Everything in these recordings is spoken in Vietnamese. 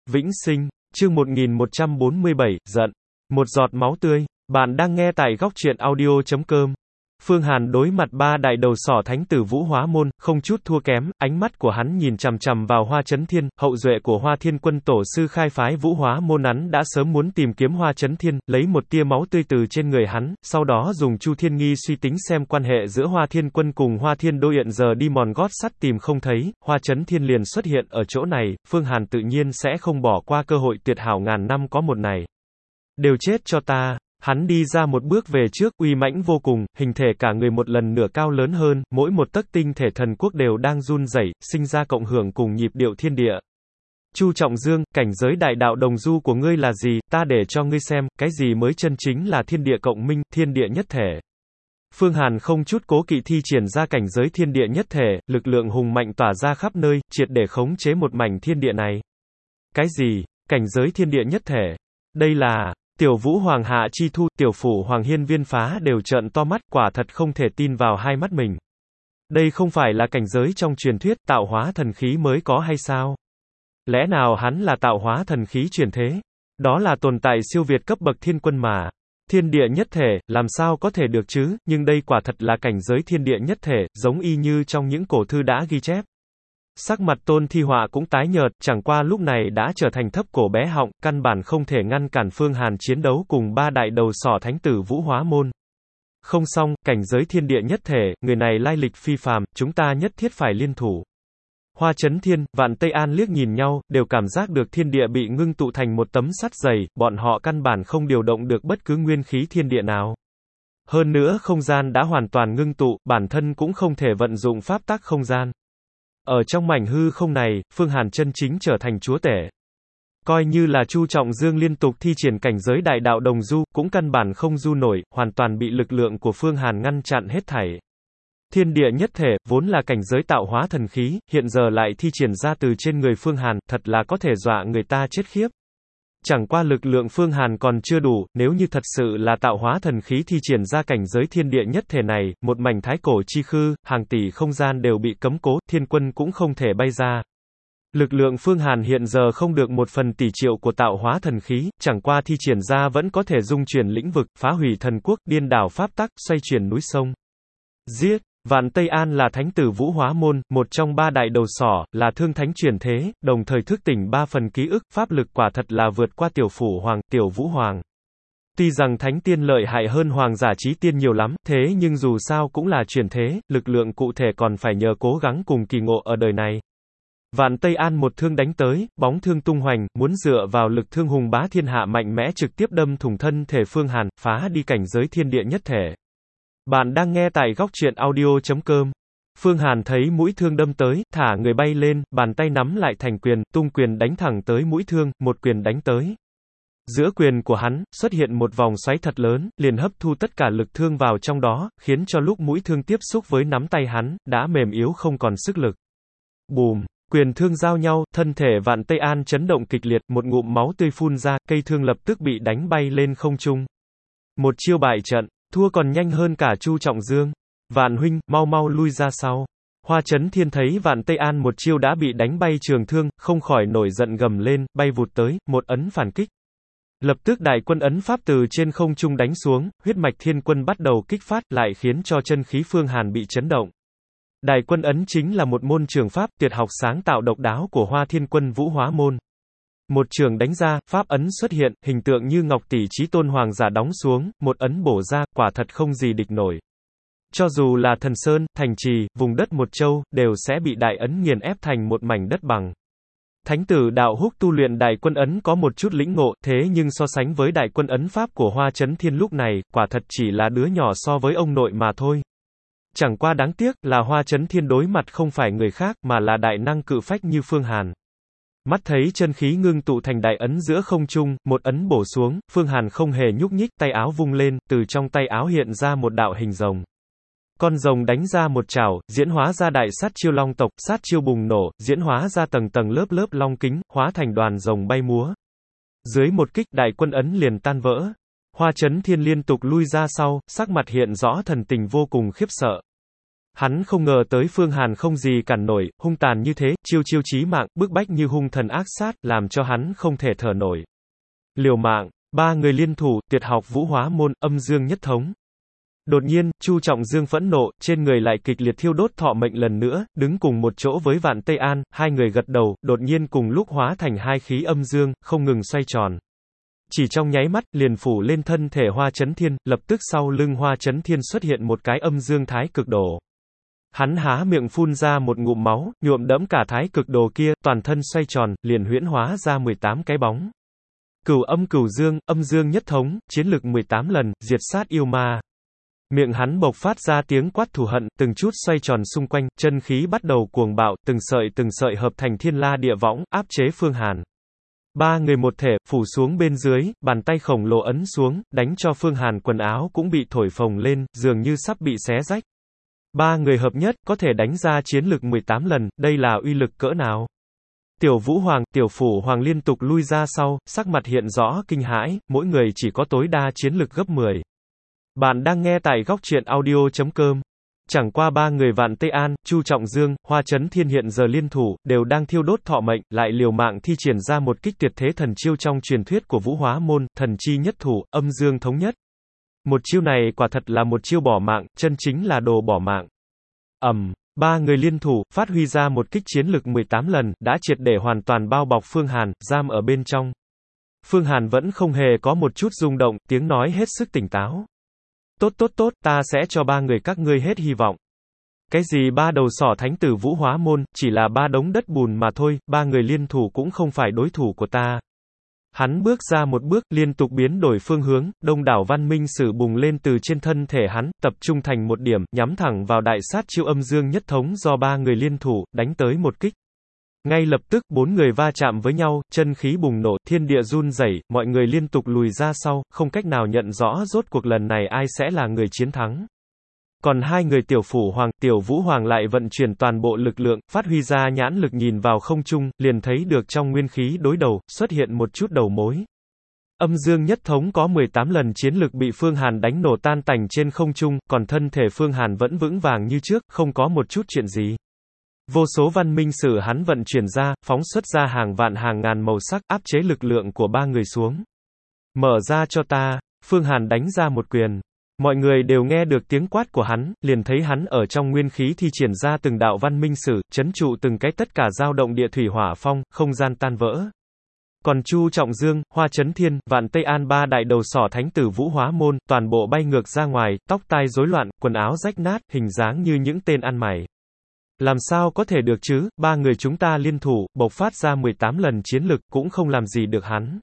Vĩnh sinh, chương 1147, giận. Một giọt máu tươi. Bạn đang nghe tại góc truyện audio.com. Phương Hàn đối mặt ba đại đầu sỏ thánh tử Vũ Hóa Môn, không chút thua kém, ánh mắt của hắn nhìn chằm chằm vào Hoa Chấn Thiên, hậu duệ của Hoa Thiên Quân tổ sư khai phái Vũ Hóa Môn. Hắn đã sớm muốn tìm kiếm Hoa Chấn Thiên, lấy một tia máu tươi từ trên người hắn, sau đó dùng Chu Thiên Nghi suy tính xem quan hệ giữa Hoa Thiên Quân cùng Hoa Thiên Đô hiện giờ đi mòn gót sắt tìm không thấy, Hoa Chấn Thiên liền xuất hiện ở chỗ này, Phương Hàn tự nhiên sẽ không bỏ qua cơ hội tuyệt hảo ngàn năm có một này. Đều chết cho ta. Hắn đi ra một bước về trước, uy mãnh vô cùng, hình thể cả người một lần nửa cao lớn hơn, mỗi một tấc tinh thể thần quốc đều đang run rẩy, sinh ra cộng hưởng cùng nhịp điệu thiên địa. Chu Trọng Dương, cảnh giới đại đạo đồng du của ngươi là gì, ta để cho ngươi xem, cái gì mới chân chính là thiên địa cộng minh, thiên địa nhất thể. Phương Hàn không chút cố kỵ thi triển ra cảnh giới thiên địa nhất thể, lực lượng hùng mạnh tỏa ra khắp nơi, triệt để khống chế một mảnh thiên địa này. Cái gì? Cảnh giới thiên địa nhất thể? Đây là... Tiểu Vũ Hoàng Hạ Chi Thu, Tiểu Phủ Hoàng Hiên Viên Phá đều trợn to mắt, quả thật không thể tin vào hai mắt mình. Đây không phải là cảnh giới trong truyền thuyết, tạo hóa thần khí mới có hay sao? Lẽ nào hắn là tạo hóa thần khí truyền thế? Đó là tồn tại siêu việt cấp bậc thiên quân mà. Thiên địa nhất thể, làm sao có thể được chứ, nhưng đây quả thật là cảnh giới thiên địa nhất thể, giống y như trong những cổ thư đã ghi chép. Sắc mặt Tôn Thi Họa cũng tái nhợt, chẳng qua lúc này đã trở thành thấp cổ bé họng, căn bản không thể ngăn cản Phương Hàn chiến đấu cùng ba đại đầu sỏ thánh tử Vũ Hóa Môn. Không xong, cảnh giới thiên địa nhất thể, người này lai lịch phi phàm, chúng ta nhất thiết phải liên thủ. Hoa Chấn Thiên, Vạn Tây An liếc nhìn nhau, đều cảm giác được thiên địa bị ngưng tụ thành một tấm sắt dày, bọn họ căn bản không điều động được bất cứ nguyên khí thiên địa nào. Hơn nữa không gian đã hoàn toàn ngưng tụ, bản thân cũng không thể vận dụng pháp tắc không gian. Ở trong mảnh hư không này, Phương Hàn chân chính trở thành chúa tể. Coi như là Chu Trọng Dương liên tục thi triển cảnh giới đại đạo đồng du, cũng căn bản không du nổi, hoàn toàn bị lực lượng của Phương Hàn ngăn chặn hết thảy. Thiên địa nhất thể, vốn là cảnh giới tạo hóa thần khí, hiện giờ lại thi triển ra từ trên người Phương Hàn, thật là có thể dọa người ta chết khiếp. Chẳng qua lực lượng Phương Hàn còn chưa đủ, nếu như thật sự là tạo hóa thần khí thi triển ra cảnh giới thiên địa nhất thể này, một mảnh thái cổ chi khư, hàng tỷ không gian đều bị cấm cố, thiên quân cũng không thể bay ra. Lực lượng Phương Hàn hiện giờ không được 1/1000.000.000 của tạo hóa thần khí, chẳng qua thi triển ra vẫn có thể dung chuyển lĩnh vực, phá hủy thần quốc, điên đảo pháp tắc, xoay chuyển núi sông. Giết! Vạn Tây An là thánh tử Vũ Hóa Môn, một trong ba đại đầu sỏ, là thương thánh chuyển thế, đồng thời thức tỉnh 3 phần ký ức, pháp lực quả thật là vượt qua Tiểu Phủ Hoàng, Tiểu Vũ Hoàng. Tuy rằng thánh tiên lợi hại hơn hoàng giả chí tiên nhiều lắm, thế nhưng dù sao cũng là chuyển thế, lực lượng cụ thể còn phải nhờ cố gắng cùng kỳ ngộ ở đời này. Vạn Tây An một thương đánh tới, bóng thương tung hoành, muốn dựa vào lực thương hùng bá thiên hạ mạnh mẽ trực tiếp đâm thủng thân thể Phương Hàn, phá đi cảnh giới thiên địa nhất thể. Bạn đang nghe tại góc truyện audio.com. Phương Hàn thấy mũi thương đâm tới, thả người bay lên, bàn tay nắm lại thành quyền, tung quyền đánh thẳng tới mũi thương, một quyền đánh tới. Giữa quyền của hắn, xuất hiện một vòng xoáy thật lớn, liền hấp thu tất cả lực thương vào trong đó, khiến cho lúc mũi thương tiếp xúc với nắm tay hắn, đã mềm yếu không còn sức lực. Bùm! Quyền thương giao nhau, thân thể Vạn Tây An chấn động kịch liệt, một ngụm máu tươi phun ra, cây thương lập tức bị đánh bay lên không trung. Một chiêu bại trận. Thua còn nhanh hơn cả Chu Trọng Dương. Vạn huynh, mau mau lui ra sau. Hoa Chấn Thiên thấy Vạn Tây An một chiêu đã bị đánh bay trường thương, không khỏi nổi giận gầm lên, bay vụt tới, một ấn phản kích. Lập tức đại quân ấn pháp từ trên không trung đánh xuống, huyết mạch thiên quân bắt đầu kích phát, lại khiến cho chân khí Phương Hàn bị chấn động. Đại quân ấn chính là một môn trường pháp tuyệt học sáng tạo độc đáo của Hoa Thiên Quân Vũ Hóa Môn. Một trường đánh ra, pháp ấn xuất hiện, hình tượng như ngọc tỷ chí tôn hoàng giả đóng xuống, một ấn bổ ra, quả thật không gì địch nổi. Cho dù là thần sơn, thành trì, vùng đất một châu, đều sẽ bị đại ấn nghiền ép thành một mảnh đất bằng. Thánh tử Đạo Húc tu luyện đại quân ấn có một chút lĩnh ngộ, thế nhưng so sánh với đại quân ấn pháp của Hoa Chấn Thiên lúc này, quả thật chỉ là đứa nhỏ so với ông nội mà thôi. Chẳng qua đáng tiếc, là Hoa Chấn Thiên đối mặt không phải người khác, mà là đại năng cự phách như Phương Hàn. Mắt thấy chân khí ngưng tụ thành đại ấn giữa không trung, một ấn bổ xuống, Phương Hàn không hề nhúc nhích, tay áo vung lên, từ trong tay áo hiện ra một đạo hình rồng. Con rồng đánh ra một chảo, diễn hóa ra đại sát chiêu long tộc, sát chiêu bùng nổ, diễn hóa ra tầng tầng lớp lớp long kính, hóa thành đoàn rồng bay múa. Dưới một kích, đại quân ấn liền tan vỡ. Hoa Chấn Thiên liên tục lui ra sau, sắc mặt hiện rõ thần tình vô cùng khiếp sợ. Hắn không ngờ tới Phương Hàn không gì cản nổi, hung tàn như thế, chiêu chiêu chí mạng, bức bách như hung thần ác sát, làm cho hắn không thể thở nổi. Liều mạng, ba người liên thủ, tuyệt học Vũ Hóa môn, âm dương nhất thống. Đột nhiên, Chu Trọng Dương phẫn nộ, trên người lại kịch liệt thiêu đốt thọ mệnh lần nữa, đứng cùng một chỗ với Vạn Tây An, hai người gật đầu, đột nhiên cùng lúc hóa thành hai khí âm dương, không ngừng xoay tròn. Chỉ trong nháy mắt, liền phủ lên thân thể Hoa Chấn Thiên, lập tức sau lưng Hoa Chấn Thiên xuất hiện một cái âm dương thái cực đồ. Hắn há miệng phun ra một ngụm máu, nhuộm đẫm cả thái cực đồ kia, toàn thân xoay tròn, liền huyễn hóa ra 18 cái bóng. Cửu âm cửu dương, âm dương nhất thống, chiến lực 18 lần, diệt sát yêu ma. Miệng hắn bộc phát ra tiếng quát thù hận, từng chút xoay tròn xung quanh, chân khí bắt đầu cuồng bạo, từng sợi hợp thành thiên la địa võng, áp chế Phương Hàn. Ba người một thể, phủ xuống bên dưới, bàn tay khổng lồ ấn xuống, đánh cho Phương Hàn quần áo cũng bị thổi phồng lên, dường như sắp bị xé rách. Ba người hợp nhất, có thể đánh ra chiến lực 18 lần, đây là uy lực cỡ nào? Tiểu Vũ Hoàng, Tiểu Phủ Hoàng liên tục lui ra sau, sắc mặt hiện rõ kinh hãi, mỗi người chỉ có tối đa chiến lực gấp 10. Bạn đang nghe tại góc truyện audio.com. Chẳng qua ba người Vạn Tây An, Chu Trọng Dương, Hoa Chấn Thiên hiện giờ liên thủ, đều đang thiêu đốt thọ mệnh, lại liều mạng thi triển ra một kích tuyệt thế thần chiêu trong truyền thuyết của Vũ Hóa môn, thần chi nhất thủ, âm dương thống nhất. Một chiêu này quả thật là một chiêu bỏ mạng, chân chính là đồ bỏ mạng. Ba người liên thủ, phát huy ra một kích chiến lực 18 lần, đã triệt để hoàn toàn bao bọc Phương Hàn, giam ở bên trong. Phương Hàn vẫn không hề có một chút rung động, tiếng nói hết sức tỉnh táo. Tốt, ta sẽ cho ba người các ngươi hết hy vọng. Cái gì ba đầu sỏ thánh tử Vũ Hóa môn, chỉ là ba đống đất bùn mà thôi, ba người liên thủ cũng không phải đối thủ của ta. Hắn bước ra một bước, liên tục biến đổi phương hướng, đông đảo văn minh sử bùng lên từ trên thân thể hắn, tập trung thành một điểm, nhắm thẳng vào đại sát chiêu âm dương nhất thống do ba người liên thủ, đánh tới một kích. Ngay lập tức, bốn người va chạm với nhau, chân khí bùng nổ, thiên địa run rẩy, mọi người liên tục lùi ra sau, không cách nào nhận rõ rốt cuộc lần này ai sẽ là người chiến thắng. Còn hai người Tiểu Phủ Hoàng, Tiểu Vũ Hoàng lại vận chuyển toàn bộ lực lượng, phát huy ra nhãn lực nhìn vào không trung, liền thấy được trong nguyên khí đối đầu, xuất hiện một chút đầu mối. Âm dương nhất thống có 18 lần chiến lực bị Phương Hàn đánh nổ tan tành trên không trung, còn thân thể Phương Hàn vẫn vững vàng như trước, không có một chút chuyện gì. Vô số văn minh sử hắn vận chuyển ra, phóng xuất ra hàng vạn hàng ngàn màu sắc, áp chế lực lượng của ba người xuống. Mở ra cho ta, Phương Hàn đánh ra một quyền. Mọi người đều nghe được tiếng quát của hắn, liền thấy hắn ở trong nguyên khí thi triển ra từng đạo văn minh sử, trấn trụ từng cái tất cả dao động địa thủy hỏa phong, không gian tan vỡ. Còn Chu Trọng Dương, Hoa Chấn Thiên, Vạn Tây An ba đại đầu sỏ thánh tử Vũ Hóa môn, toàn bộ bay ngược ra ngoài, tóc tai rối loạn, quần áo rách nát, hình dáng như những tên ăn mày. Làm sao có thể được chứ, ba người chúng ta liên thủ, bộc phát ra 18 lần chiến lực, cũng không làm gì được hắn.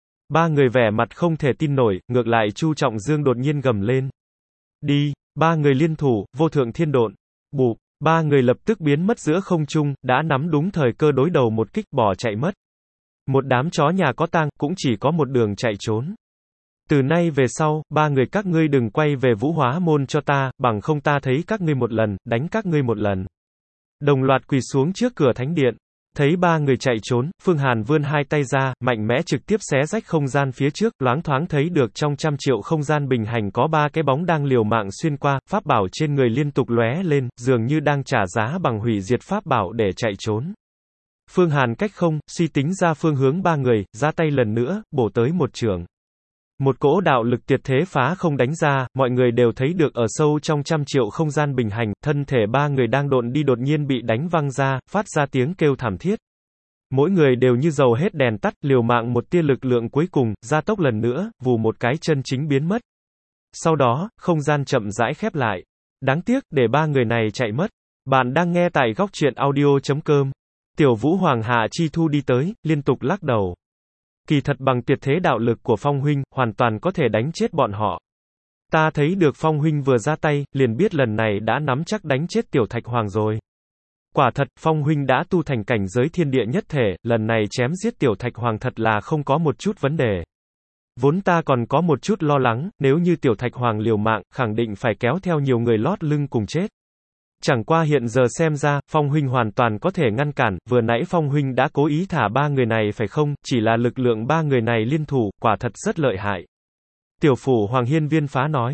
Ba người vẻ mặt không thể tin nổi, ngược lại Chu Trọng Dương đột nhiên gầm lên. Đi, ba người liên thủ, vô thượng thiên độn. Bụp, ba người lập tức biến mất giữa không trung, đã nắm đúng thời cơ đối đầu một kích bỏ chạy mất. Một đám chó nhà có tang, cũng chỉ có một đường chạy trốn. Từ nay về sau, ba người các ngươi đừng quay về Vũ Hóa môn cho ta, bằng không ta thấy các ngươi một lần, đánh các ngươi một lần. Đồng loạt quỳ xuống trước cửa thánh điện. Thấy ba người chạy trốn, Phương Hàn vươn hai tay ra, mạnh mẽ trực tiếp xé rách không gian phía trước, loáng thoáng thấy được trong 100 triệu không gian bình hành có ba cái bóng đang liều mạng xuyên qua, pháp bảo trên người liên tục lóe lên, dường như đang trả giá bằng hủy diệt pháp bảo để chạy trốn. Phương Hàn cách không, suy tính ra phương hướng ba người, ra tay lần nữa, bổ tới một chưởng. Một cỗ đạo lực tuyệt thế phá không đánh ra, mọi người đều thấy được ở sâu trong 100 triệu không gian bình hành, thân thể ba người đang độn đi đột nhiên bị đánh văng ra, phát ra tiếng kêu thảm thiết. Mỗi người đều như dầu hết đèn tắt, liều mạng một tia lực lượng cuối cùng, gia tốc lần nữa, vù một cái chân chính biến mất. Sau đó, không gian chậm rãi khép lại. Đáng tiếc, để ba người này chạy mất. Bạn đang nghe tại góc truyện audio.com. Tiểu Vũ Hoàng Hạ Chi Thu đi tới, liên tục lắc đầu. Kỳ thật bằng tuyệt thế đạo lực của Phong huynh, hoàn toàn có thể đánh chết bọn họ. Ta thấy được Phong huynh vừa ra tay, liền biết lần này đã nắm chắc đánh chết Tiểu Thạch Hoàng rồi. Quả thật, Phong huynh đã tu thành cảnh giới thiên địa nhất thể, lần này chém giết Tiểu Thạch Hoàng thật là không có một chút vấn đề. Vốn ta còn có một chút lo lắng, nếu như Tiểu Thạch Hoàng liều mạng, khẳng định phải kéo theo nhiều người lót lưng cùng chết. Chẳng qua hiện giờ xem ra, Phong huynh hoàn toàn có thể ngăn cản, vừa nãy Phong huynh đã cố ý thả ba người này phải không, chỉ là lực lượng ba người này liên thủ, quả thật rất lợi hại. Tiểu Phủ Hoàng Hiên Viên Phá nói.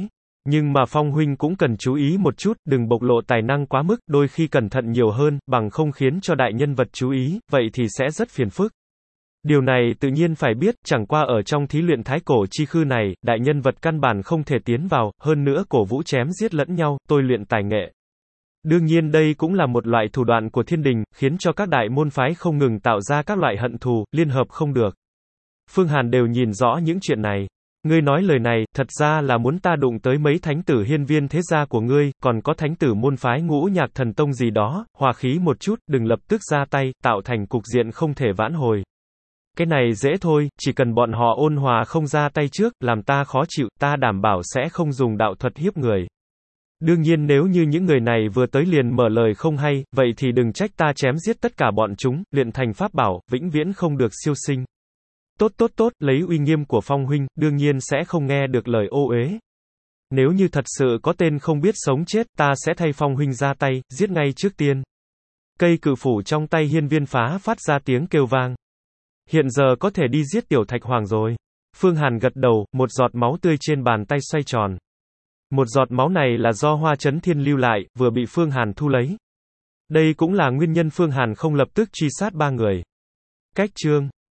Nhưng mà Phong huynh cũng cần chú ý một chút, đừng bộc lộ tài năng quá mức, đôi khi cẩn thận nhiều hơn, bằng không khiến cho đại nhân vật chú ý, vậy thì sẽ rất phiền phức. Điều này tự nhiên phải biết, chẳng qua ở trong thí luyện thái cổ chi khư này, đại nhân vật căn bản không thể tiến vào, hơn nữa cổ vũ chém giết lẫn nhau, tôi luyện tài nghệ. Đương nhiên đây cũng là một loại thủ đoạn của thiên đình, khiến cho các đại môn phái không ngừng tạo ra các loại hận thù, liên hợp không được. Phương Hàn đều nhìn rõ những chuyện này. Ngươi nói lời này, thật ra là muốn ta đụng tới mấy thánh tử hiên viên thế gia của ngươi, còn có thánh tử môn phái Ngũ Nhạc Thần Tông gì đó, hòa khí một chút, đừng lập tức ra tay, tạo thành cục diện không thể vãn hồi. Cái này dễ thôi, chỉ cần bọn họ ôn hòa không ra tay trước, làm ta khó chịu, ta đảm bảo sẽ không dùng đạo thuật hiếp người. Đương nhiên nếu như những người này vừa tới liền mở lời không hay, vậy thì đừng trách ta chém giết tất cả bọn chúng, luyện thành pháp bảo, vĩnh viễn không được siêu sinh. Tốt, lấy uy nghiêm của Phong huynh, đương nhiên sẽ không nghe được lời ô uế. Nếu như thật sự có tên không biết sống chết, ta sẽ thay Phong huynh ra tay, giết ngay trước tiên. Cây cự phủ trong tay hiên viên phá phát ra tiếng kêu vang. Hiện giờ có thể đi giết tiểu thạch hoàng rồi. Phương Hàn gật đầu, một giọt máu tươi trên bàn tay xoay tròn. Một giọt máu này là do Hoa Chấn Thiên lưu lại, vừa bị Phương Hàn thu lấy. Đây cũng là nguyên nhân Phương Hàn không lập tức truy sát ba người. Cách chương